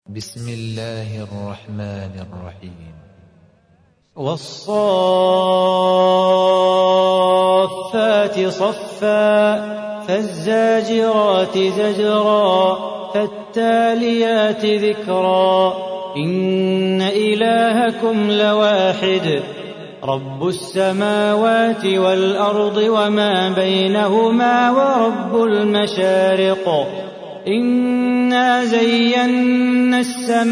بسم الله الرحمن الرحيم. والصافات صفا فالزاجرات زجرا فالتاليات ذكرا إن إلهكم لواحد رب السماوات والأرض وما بينهما ورب المشارق إنا زينا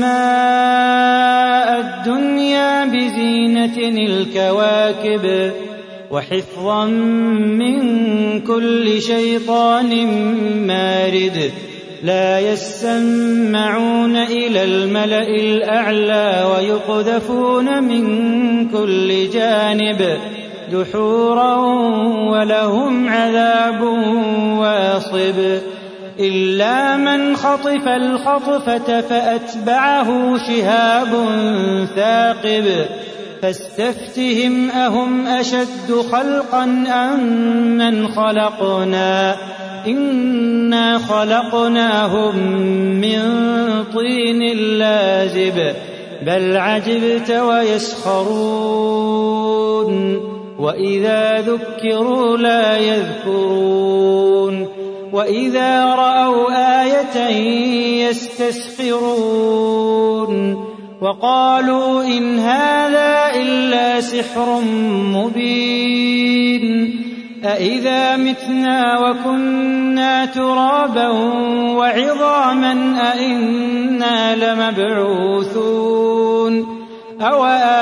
السماء الدنيا بزينة الكواكب وحفظا من كل شيطان مارد لا يسمعون إلى الملأ الأعلى ويقذفون من كل جانب دحورا ولهم عذاب واصب إلا من خطف الخطفة فأتبعه شهاب ثاقب فاستفتهم أهم أشد خلقا أم من خلقنا إنا خلقناهم من طين لازب بل عجبت ويسخرون وإذا ذكروا لا يذكرون وإذا رأوا آية يستسخرون وقالوا إن هذا إلا سحر مبين أإذا متنا وكنا ترابا وعظاما أإنا لمبعوثون أو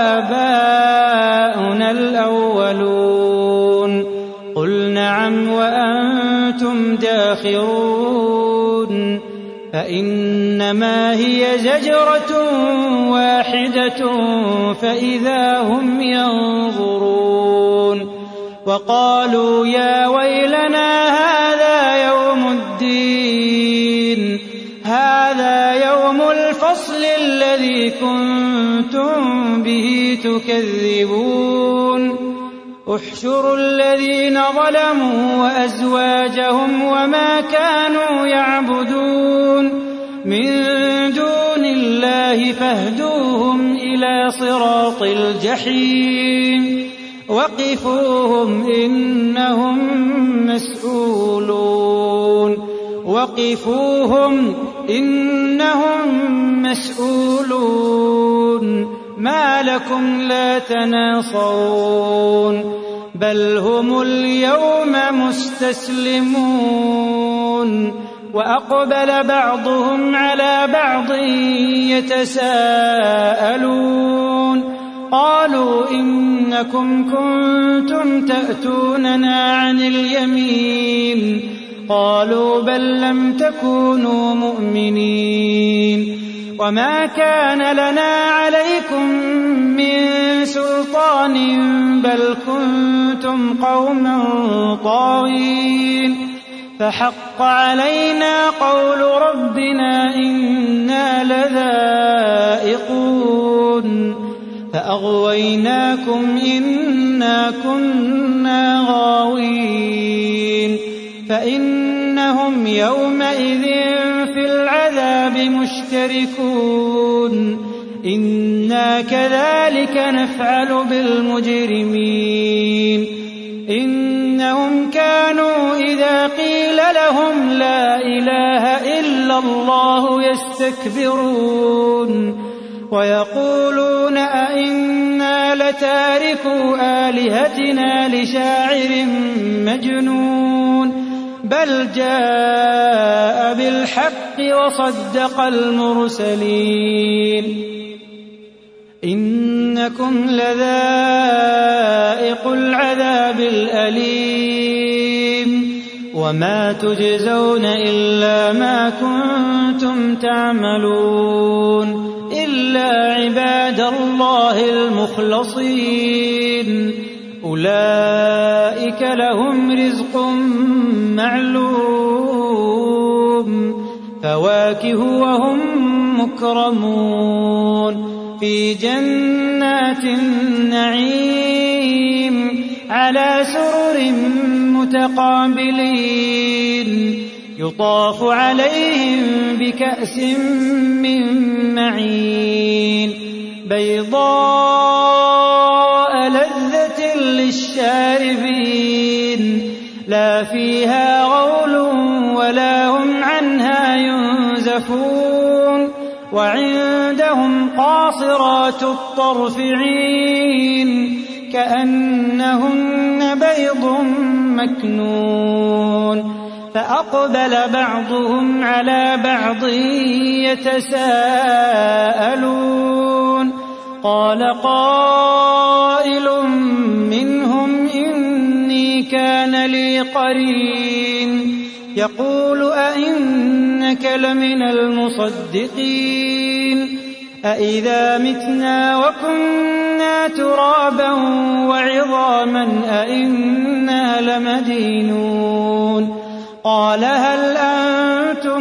آباؤنا الأولون قل نعم وأنتم داخرون فإنما هي زجرة واحدة فإذا هم ينظرون وقالوا يا ويلنا هذا يوم الدين هذا يوم الفصل الذي كنتم به تكذبون احشروا الذين ظلموا وأزواجهم وما كانوا يعبدون من دون الله فاهدوهم إلى صراط الجحيم وقفوهم إنهم مسؤولون ما لكم لا تناصرون بل هم اليوم مستسلمون وأقبل بعضهم على بعض يتساءلون قالوا إنكم كنتم تأتوننا عن اليمين قالوا بل لم تكونوا مؤمنين وما كان لنا عليكم من سلطان بل كنتم قوما طاغين فحق علينا قول ربنا إنا لذائقون فأغويناكم إنا كنا غاوين فإنهم يومئذ في العذاب مشتركون إنا كذلك نفعل بالمجرمين إنهم كانوا إذا قيل لهم لا إله إلا الله يستكبرون ويقولون أئنا لتاركو آلهتنا لشاعر مجنون بل جاء بالحق وصدق المرسلين إنكم لذائق العذاب الأليم وما تجزون إلا ما كنتم تعملون إلا عباد الله المخلصين أولئك لهم رزق معلوم فواكه وهم مكرمون في جنات النعيم على سرر متقابلين يطاف عليهم بكأس من بيضاء لذة للشاربين لا فيها غول ولا هم عنها ينزفون وعندهم قاصرات الطرف عين كأنهن بيض مكنون فأقبل بعضهم على بعض يتساءلون قال قائل منهم إني كان لي قرين يقول أئنك لمن المصدقين أئذا متنا وكنا ترابا وعظاما أئنا لمدينون قال هل أنتم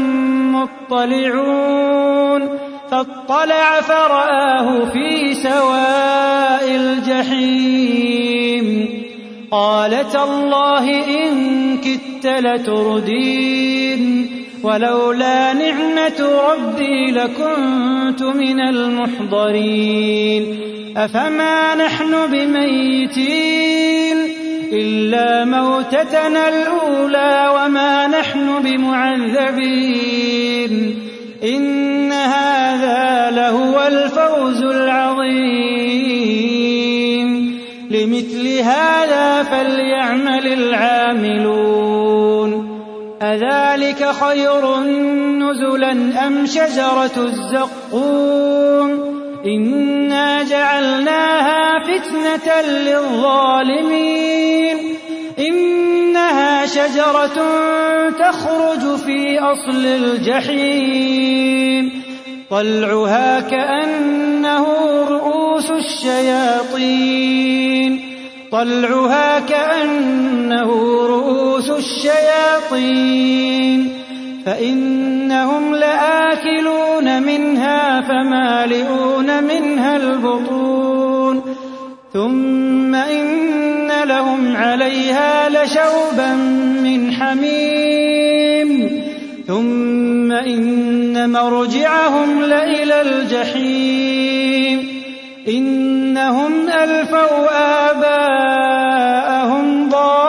مطلعون فاطلع فرآه في سواء الجحيم قال تالله إن كدت لتردين ولولا نعمة ربي لكنت من المحضرين أفما نحن بميتين إلا موتتنا الأولى وما نحن بمعذبين إن هذا لهو الفوز العظيم لمثل هذا فليعمل العاملون أذلك خير نزلا أم شجرة الزقوم إنا جعلناها فتنة للظالمين إنها شجرة تخرج في أصل الجحيم طلعها كأنه رؤوس الشياطين فإنهم لآكلون منها فمالئون منها البطون ثم إن لهم عليها لشوبا من حميم ثم إن مرجعهم لإلى الجحيم إنهم ألفوا آباءهم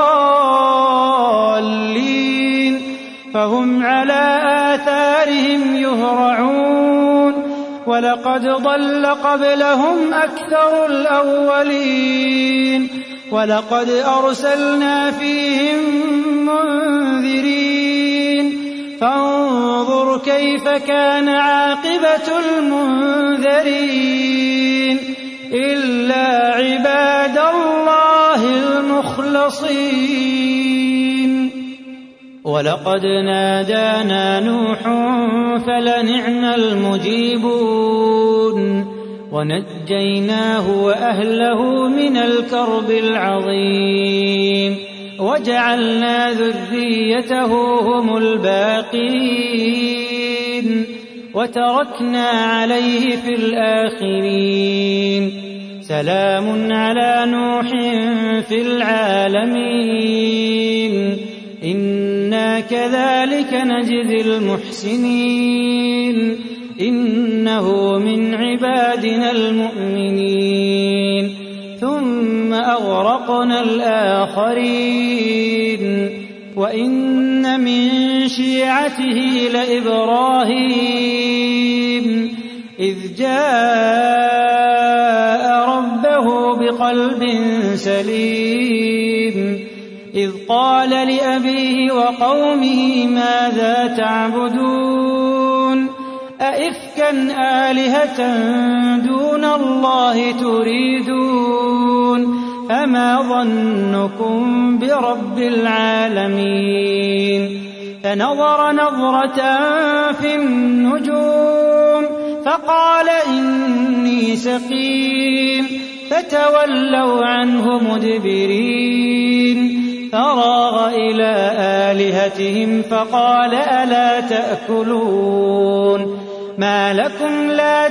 ضالين فهم على آثارهم يهرعون ولقد ضل قبلهم أكثر الأولين ولقد أرسلنا فيهم منذرين فانظر كيف كان عاقبة المنذرين إلا عباد الله المخلصين ولقد نادانا نوح فلنعم المجيبون ونجيناه وأهله من الكرب العظيم وجعلنا ذريته هم الباقين وتركنا عليه في الآخرين سلام على نوح في العالمين إنا كذلك نجزي المحسنين إنه من عبادنا المؤمنين ثم أغرقنا الآخرين وإن من شيعته لإبراهيم إذ جاء ربه بقلب سليم إذ قال لأبيه وقومه ماذا تعبدون أئفكا آلهة دون الله تريدون فما ظنكم برب العالمين فنظر نظرة في النجوم فقال إني سقيم فتولوا عنه مدبرين فراغ إلى آلهتهم فقال ألا تأكلون ما لكم لا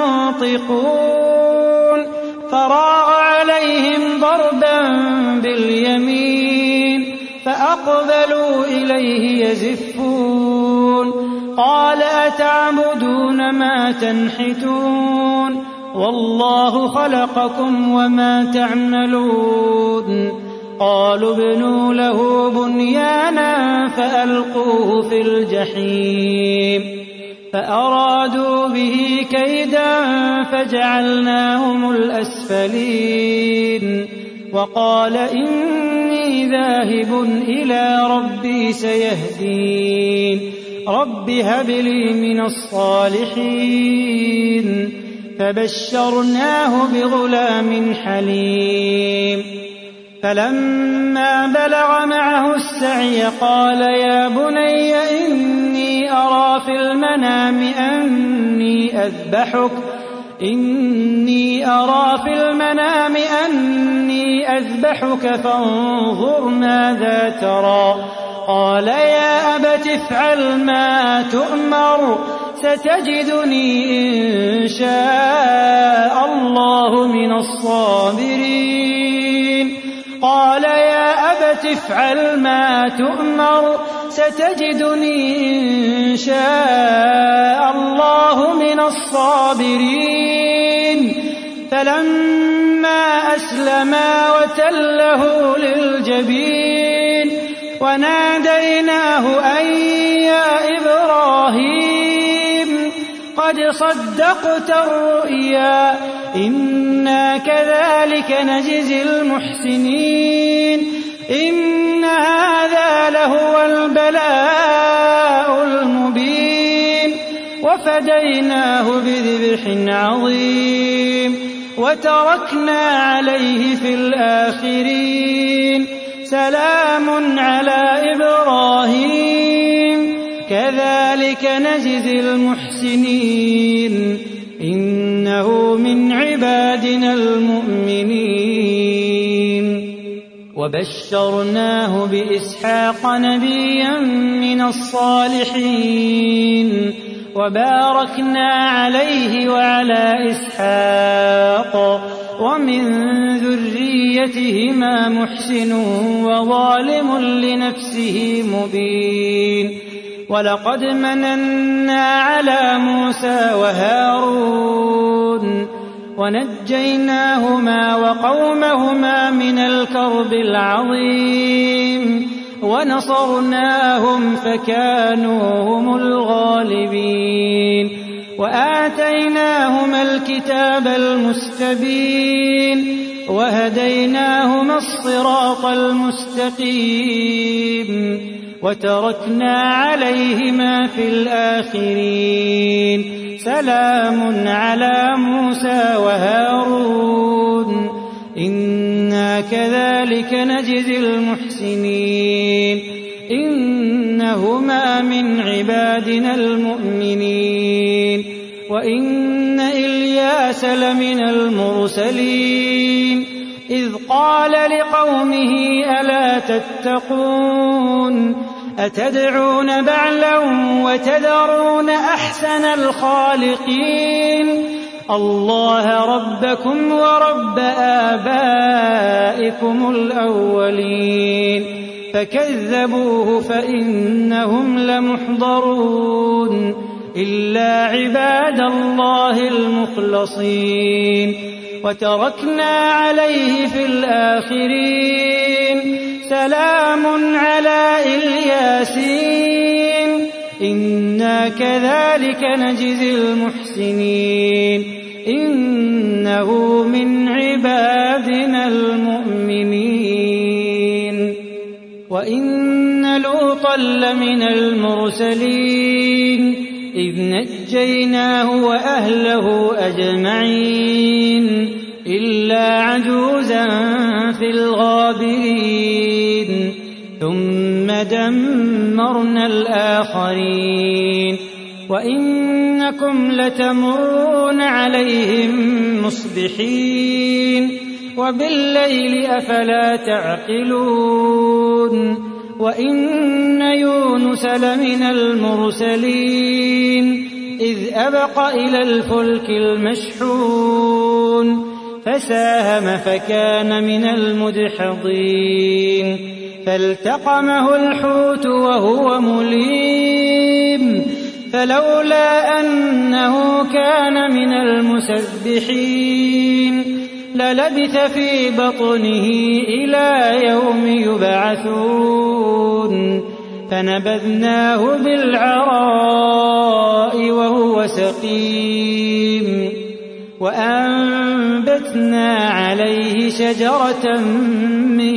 تنطقون فراغ عليهم ضربا باليمين فأقبلوا إليه يزفون قال أتعبدون ما تنحتون والله خلقكم وما تعملون قالوا ابنوا له بنيانا فألقوه في الجحيم فأرادوا به كيدا فجعلناهم الأسفلين وقال إني ذاهب إلى ربي سيهدين رب هب لي من الصالحين فبشرناه بغلام حليم فلما بلغ معه السعي قال يا بني إني أرى في المنام أني أذبحك فانظر ماذا ترى قال يا أبت افعل ما تؤمر ستجدني إن شاء الله من الصابرين قال يا أبت افعل ما تؤمر ستجدني إن شاء الله من الصابرين فلما أسلما وتله للجبين وناديناه أن يا إبراهيم قد صدقت الرؤيا إنا كذلك نجزي المحسنين إن هذا لهو البلاء المبين وفديناه بذبح عظيم وتركنا عليه في الآخرين سلام على إبراهيم كذلك نجزي المحسنين إنه من عبادنا المؤمنين وبشرناه بإسحاق نبيا من الصالحين وباركنا عليه وعلى إسحاق ومن ذريتهما محسن وظالم لنفسه مبين ولقد مننا على موسى وهارون ونجيناهما وقومهما من الكرب العظيم ونصرناهم فكانوا هم الغالبين وآتيناهما الكتاب المستبين وهديناهما الصراط المستقيم وتركنا عليهما في الآخرين سلام على موسى وهارون إنا كذلك نجزي المحسنين إنهما من عبادنا المؤمنين وإن إلياس لمن المرسلين إذ قال لقومه ألا تتقون أتدعون بعلا وتذرون أحسن الخالقين الله ربكم ورب آبائكم الأولين فكذبوه فإنهم لمحضرون إلا عباد الله المخلصين وتركنا عليه في الآخرين سلام على الياسين إنا كذلك نجزي المحسنين إنه من عبادنا المؤمنين وإن لوطا لمن المرسلين إذ نجيناه وأهله أجمعين إلا عجوزا في الغابرين ثم دمرنا الآخرين وإنكم لتمرون عليهم مصبحين وبالليل أفلا تعقلون وإن يونس لمن المرسلين إذ أبق إلى الفلك المشحون فساهم فكان من المدحضين فالتقمه الحوت وهو مليم فلولا أنه كان من المسبحين للبث في بطنه إلى يوم يبعثون فنبذناه بالعراء وهو سقيم وأنبتنا عليه شجرة من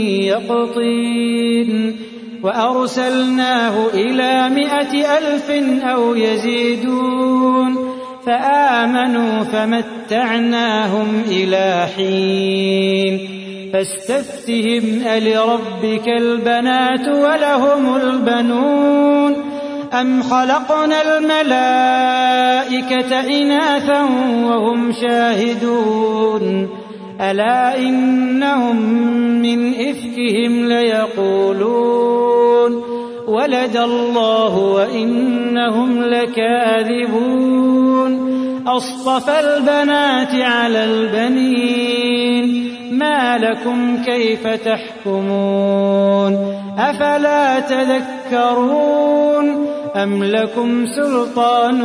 يقطين وأرسلناه إلى 100,000 أو يزيدون فآمنوا فمتعناهم إلى حين فاستفتهم ألربك البنات ولهم البنون أم خلقنا الملائكة إناثا وهم شاهدون ألا إنهم من إفكهم ليقولون ولد الله وإنهم لكاذبون أصطفى البنات على البنين ما لكم كيف تحكمون أفلا تذكرون أم لكم سلطان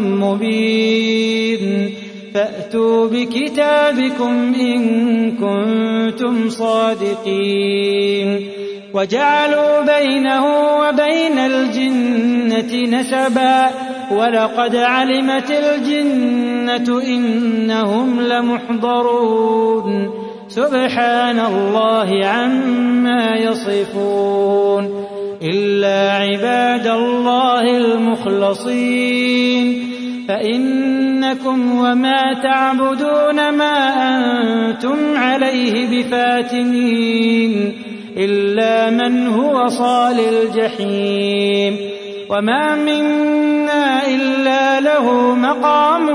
مبين فأتوا بكتابكم إن كنتم صادقين وجعلوا بينه وبين الجنة نسبا ولقد علمت الجنة إنهم لمحضرون سبحان الله عما يصفون إلا عباد الله المخلصين فإنكم وما تعبدون ما أنتم عليه بفاتنين إلا من هو صال الجحيم وما منا إلا له مقام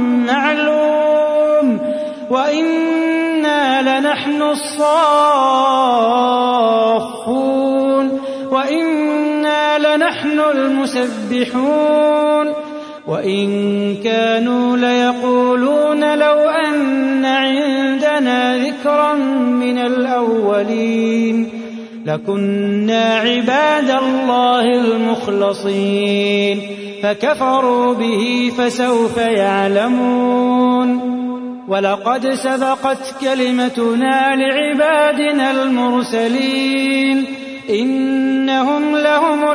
معلوم وإنا لنحن الصافون وإنا لنحن المسبحون وإن كانوا ليقولون لو أن عندنا ذكرا من الأولين لكنا عباد الله المخلصين فكفروا به فسوف يعلمون ولقد سبقت كلمتنا لعبادنا المرسلين إنهم لهم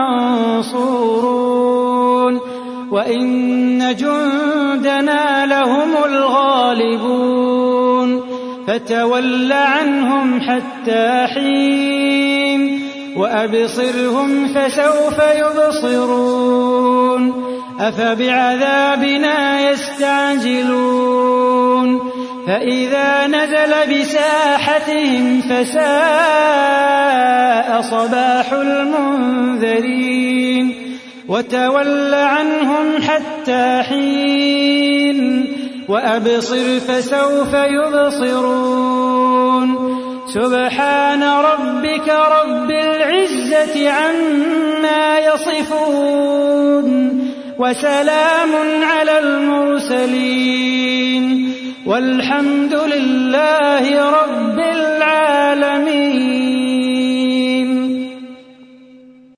المنصورون وإن جندنا لهم الغالبون فتول عنهم حتى حين وأبصرهم فسوف يبصرون أفبعذابنا يستعجلون فإذا نزل بساحتهم فساء صباح المنذرين وتول عنهم حتى حين وأبصر فسوف يبصرون سبحان ربك رب العزة عما يصفون وسلام على المرسلين والحمد لله رب العالمين.